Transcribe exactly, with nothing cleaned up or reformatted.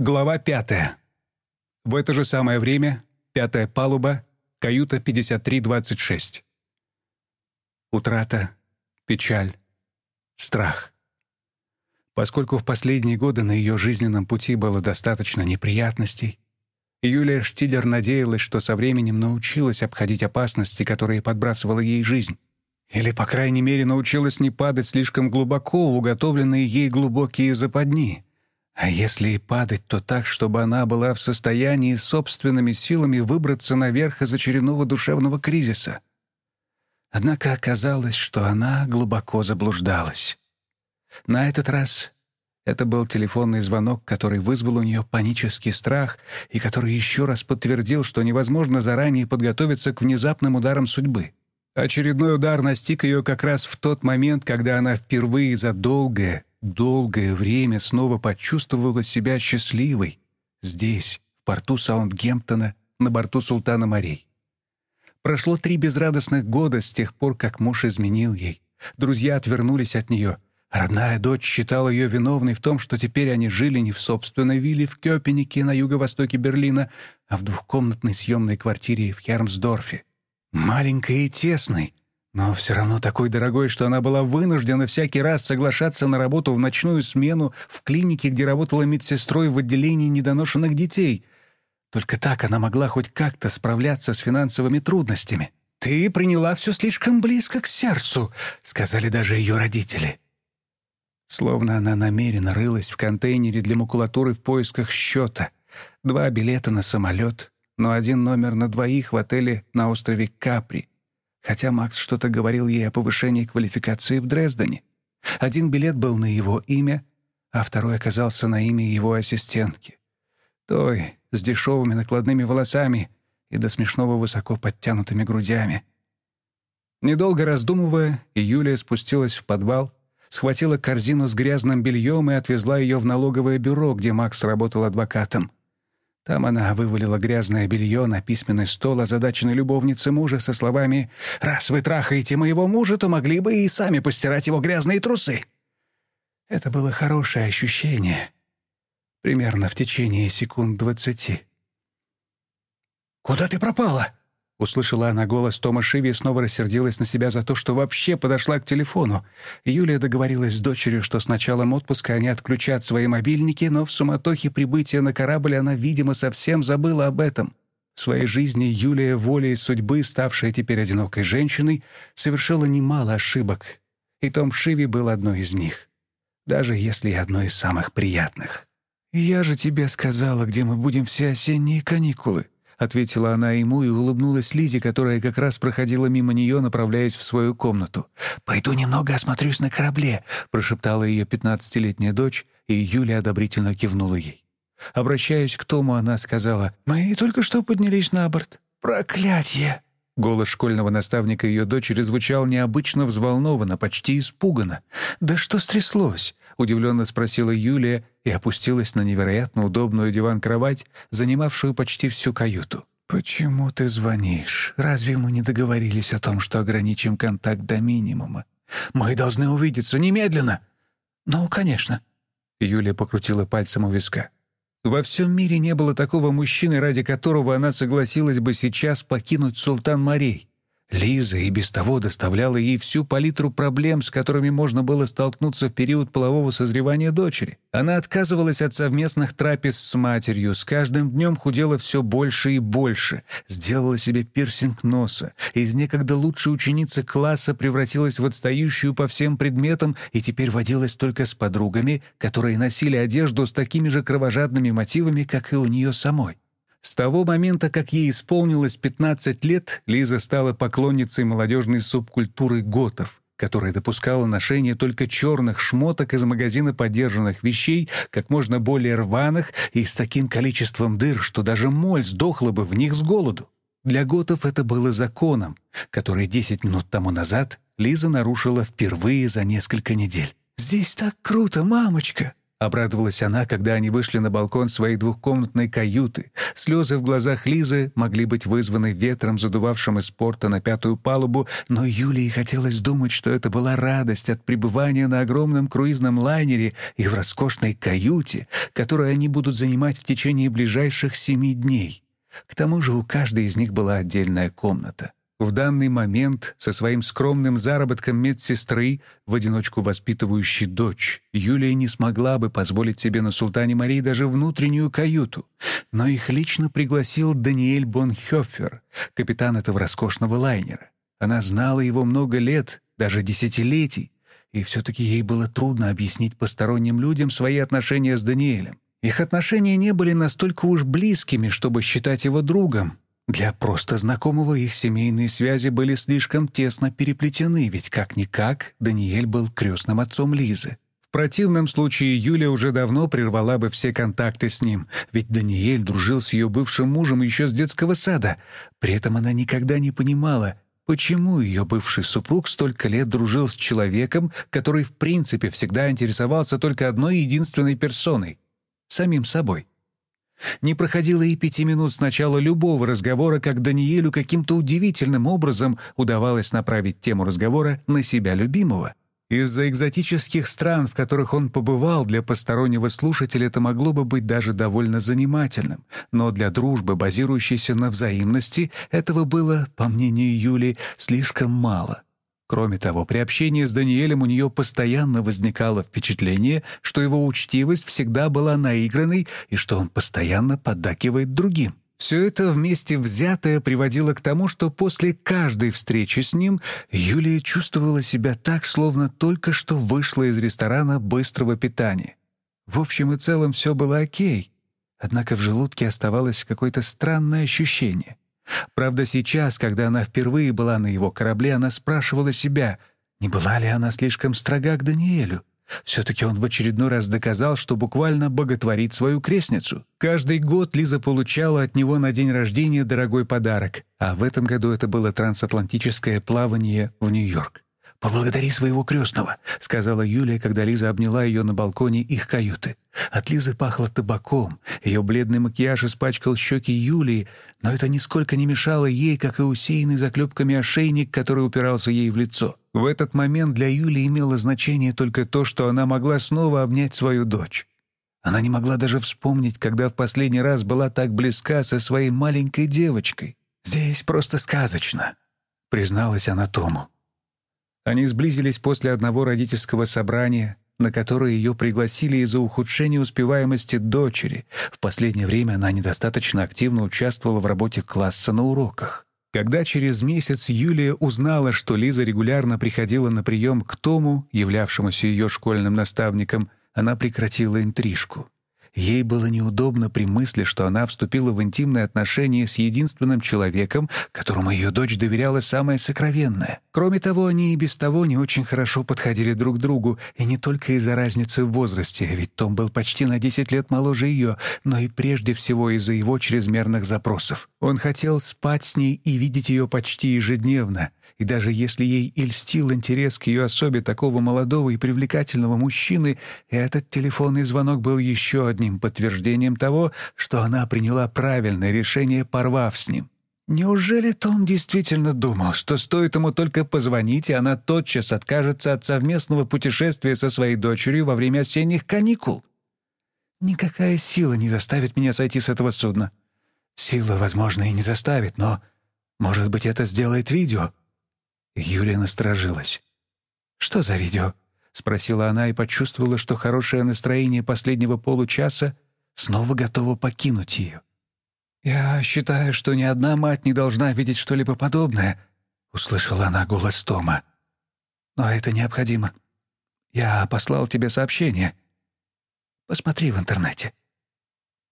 Глава пятая. В это же самое время, пятая палуба, каюта пятьдесят три двадцать шесть. Утрата, печаль, страх. Поскольку в последние годы на ее жизненном пути было достаточно неприятностей, Юлия Штиллер надеялась, что со временем научилась обходить опасности, которые подбрасывала ей жизнь. Или, по крайней мере, научилась не падать слишком глубоко в уготовленные ей глубокие западни. А если и падать, то так, чтобы она была в состоянии собственными силами выбраться наверх из очередного душевного кризиса. Однако оказалось, что она глубоко заблуждалась. На этот раз это был телефонный звонок, который вызвал у нее панический страх и который еще раз подтвердил, что невозможно заранее подготовиться к внезапным ударам судьбы. Очередной удар настиг ее как раз в тот момент, когда она впервые за долгое, долгое время снова почувствовала себя счастливой здесь, в порту Саундгемптона, на борту Султана морей. Прошло три безрадостных года с тех пор, как муж изменил ей. Друзья отвернулись от нее. Родная дочь считала ее виновной в том, что теперь они жили не в собственной вилле в Кёпенике на юго-востоке Берлина, а в двухкомнатной съемной квартире в Хермсдорфе. Маленькой и тесной, но все равно такой дорогой, что она была вынуждена всякий раз соглашаться на работу в ночную смену в клинике, где работала медсестрой в отделении недоношенных детей. Только так она могла хоть как-то справляться с финансовыми трудностями. «Ты приняла все слишком близко к сердцу», — сказали даже ее родители. Словно она намеренно рылась в контейнере для макулатуры в поисках счета. Два билета на самолет, но один номер на двоих в отеле на острове Капри. Хотя Макс что-то говорил ей о повышении квалификации в Дрездене. Один билет был на его имя, а второй оказался на имя его ассистентки. Той, с дешевыми накладными волосами и до смешного высоко подтянутыми грудями. Недолго раздумывая, Юлия спустилась в подвал, схватила корзину с грязным бельем и отвезла ее в налоговое бюро, где Макс работал адвокатом. Там она вывалила грязное белье на письменный стол озадаченной любовницы мужа со словами «Раз вы трахаете моего мужа, то могли бы и сами постирать его грязные трусы». Это было хорошее ощущение, примерно в течение секунд двадцати. «Куда ты пропала?» — услышала она голос Тома Шиви и снова рассердилась на себя за то, что вообще подошла к телефону. Юлия договорилась с дочерью, что с началом отпуска они отключат свои мобильники, но в суматохе прибытия на корабль она, видимо, совсем забыла об этом. В своей жизни Юлия, волей судьбы, ставшая теперь одинокой женщиной, совершила немало ошибок, и Том Шиви был одной из них, даже если и одной из самых приятных. «Я же тебе сказала, где мы будем все осенние каникулы», — ответила она ему и улыбнулась Лизе, которая как раз проходила мимо нее, направляясь в свою комнату. «Пойду немного осмотрюсь на корабле», — прошептала ее пятнадцатилетняя дочь, и Юля одобрительно кивнула ей. Обращаясь к Тому, она сказала: «Мы только что поднялись на борт». «Проклятье!» Голос школьного наставника ее дочери звучал необычно взволнованно, почти испуганно. «Да что стряслось?» — удивленно спросила Юлия и опустилась на невероятно удобную диван-кровать, занимавшую почти всю каюту. «Почему ты звонишь? Разве мы не договорились о том, что ограничим контакт до минимума? Мы должны увидеться немедленно!» «Ну, конечно!» — Юлия покрутила пальцем у виска. Во всем мире не было такого мужчины, ради которого она согласилась бы сейчас покинуть Султан морей. Лиза и без того доставляла ей всю палитру проблем, с которыми можно было столкнуться в период полового созревания дочери. Она отказывалась от совместных трапез с матерью, с каждым днем худела все больше и больше, сделала себе пирсинг носа, из некогда лучшей ученицы класса превратилась в отстающую по всем предметам и теперь водилась только с подругами, которые носили одежду с такими же кровожадными мотивами, как и у нее самой. С того момента, как ей исполнилось пятнадцать лет, Лиза стала поклонницей молодежной субкультуры готов, которая допускала ношение только черных шмоток из магазина подержанных вещей, как можно более рваных и с таким количеством дыр, что даже моль сдохла бы в них с голоду. Для готов это было законом, который десять минут тому назад Лиза нарушила впервые за несколько недель. «Здесь так круто, мамочка!» Обрадовалась она, когда они вышли на балкон своей двухкомнатной каюты. Слезы в глазах Лизы могли быть вызваны ветром, задувавшим из порта на пятую палубу, но Юлии хотелось думать, что это была радость от пребывания на огромном круизном лайнере и в роскошной каюте, которую они будут занимать в течение ближайших семи дней. К тому же у каждой из них была отдельная комната. В данный момент со своим скромным заработком медсестры, в одиночку воспитывающей дочь, Юлия не смогла бы позволить себе на Султане Марии даже внутреннюю каюту. Но их лично пригласил Даниэль Бонхёфер, капитан этого роскошного лайнера. Она знала его много лет, даже десятилетий, и все-таки ей было трудно объяснить посторонним людям свои отношения с Даниэлем. Их отношения не были настолько уж близкими, чтобы считать его другом. Для просто знакомого их семейные связи были слишком тесно переплетены, ведь как-никак Даниэль был крестным отцом Лизы. В противном случае Юля уже давно прервала бы все контакты с ним, ведь Даниэль дружил с ее бывшим мужем еще с детского сада. При этом она никогда не понимала, почему ее бывший супруг столько лет дружил с человеком, который в принципе всегда интересовался только одной единственной персоной — самим собой. Не проходило и пяти минут с начала любого разговора, как Даниэлю каким-то удивительным образом удавалось направить тему разговора на себя любимого. Из-за экзотических стран, в которых он побывал, для постороннего слушателя это могло бы быть даже довольно занимательным, но для дружбы, базирующейся на взаимности, этого было, по мнению Юли, слишком мало. Кроме того, при общении с Даниэлем у нее постоянно возникало впечатление, что его учтивость всегда была наигранной и что он постоянно поддакивает другим. Все это вместе взятое приводило к тому, что после каждой встречи с ним Юлия чувствовала себя так, словно только что вышла из ресторана быстрого питания. В общем и целом все было окей, однако в желудке оставалось какое-то странное ощущение. Правда, сейчас, когда она впервые была на его корабле, она спрашивала себя, не была ли она слишком строга к Даниэлю. Все-таки он в очередной раз доказал, что буквально боготворит свою крестницу. Каждый год Лиза получала от него на день рождения дорогой подарок, а в этом году это было трансатлантическое плавание в Нью-Йорк. «Поблагодари своего крестного», — сказала Юлия, когда Лиза обняла ее на балконе их каюты. От Лизы пахло табаком, ее бледный макияж испачкал щеки Юлии, но это нисколько не мешало ей, как и усеянный заклепками ошейник, который упирался ей в лицо. В этот момент для Юлии имело значение только то, что она могла снова обнять свою дочь. Она не могла даже вспомнить, когда в последний раз была так близка со своей маленькой девочкой. «Здесь просто сказочно», — призналась она Тому. Они сблизились после одного родительского собрания, на которое ее пригласили из-за ухудшения успеваемости дочери. В последнее время она недостаточно активно участвовала в работе класса на уроках. Когда через месяц Юлия узнала, что Лиза регулярно приходила на прием к Тому, являвшемуся ее школьным наставником, она прекратила интрижку. Ей было неудобно при мысли, что она вступила в интимные отношения с единственным человеком, которому ее дочь доверяла самое сокровенное. Кроме того, они и без того не очень хорошо подходили друг другу, и не только из-за разницы в возрасте, ведь Том был почти на десять лет моложе ее, но и прежде всего из-за его чрезмерных запросов. Он хотел спать с ней и видеть ее почти ежедневно, и даже если ей и льстил интерес к ее особе такого молодого и привлекательного мужчины, этот телефонный звонок был еще одним подтверждением того, что она приняла правильное решение, порвав с ним. Неужели Том действительно думал, что стоит ему только позвонить, и она тотчас откажется от совместного путешествия со своей дочерью во время осенних каникул? Никакая сила не заставит меня сойти с этого судна. Сила, возможно, и не заставит, но, может быть, это сделает видео. Юлия насторожилась. «Что за видео?» — спросила она и почувствовала, что хорошее настроение последнего получаса снова готово покинуть ее. «Я считаю, что ни одна мать не должна видеть что-либо подобное», — услышала она голос Тома. «Но это необходимо. Я послал тебе сообщение. Посмотри в интернете».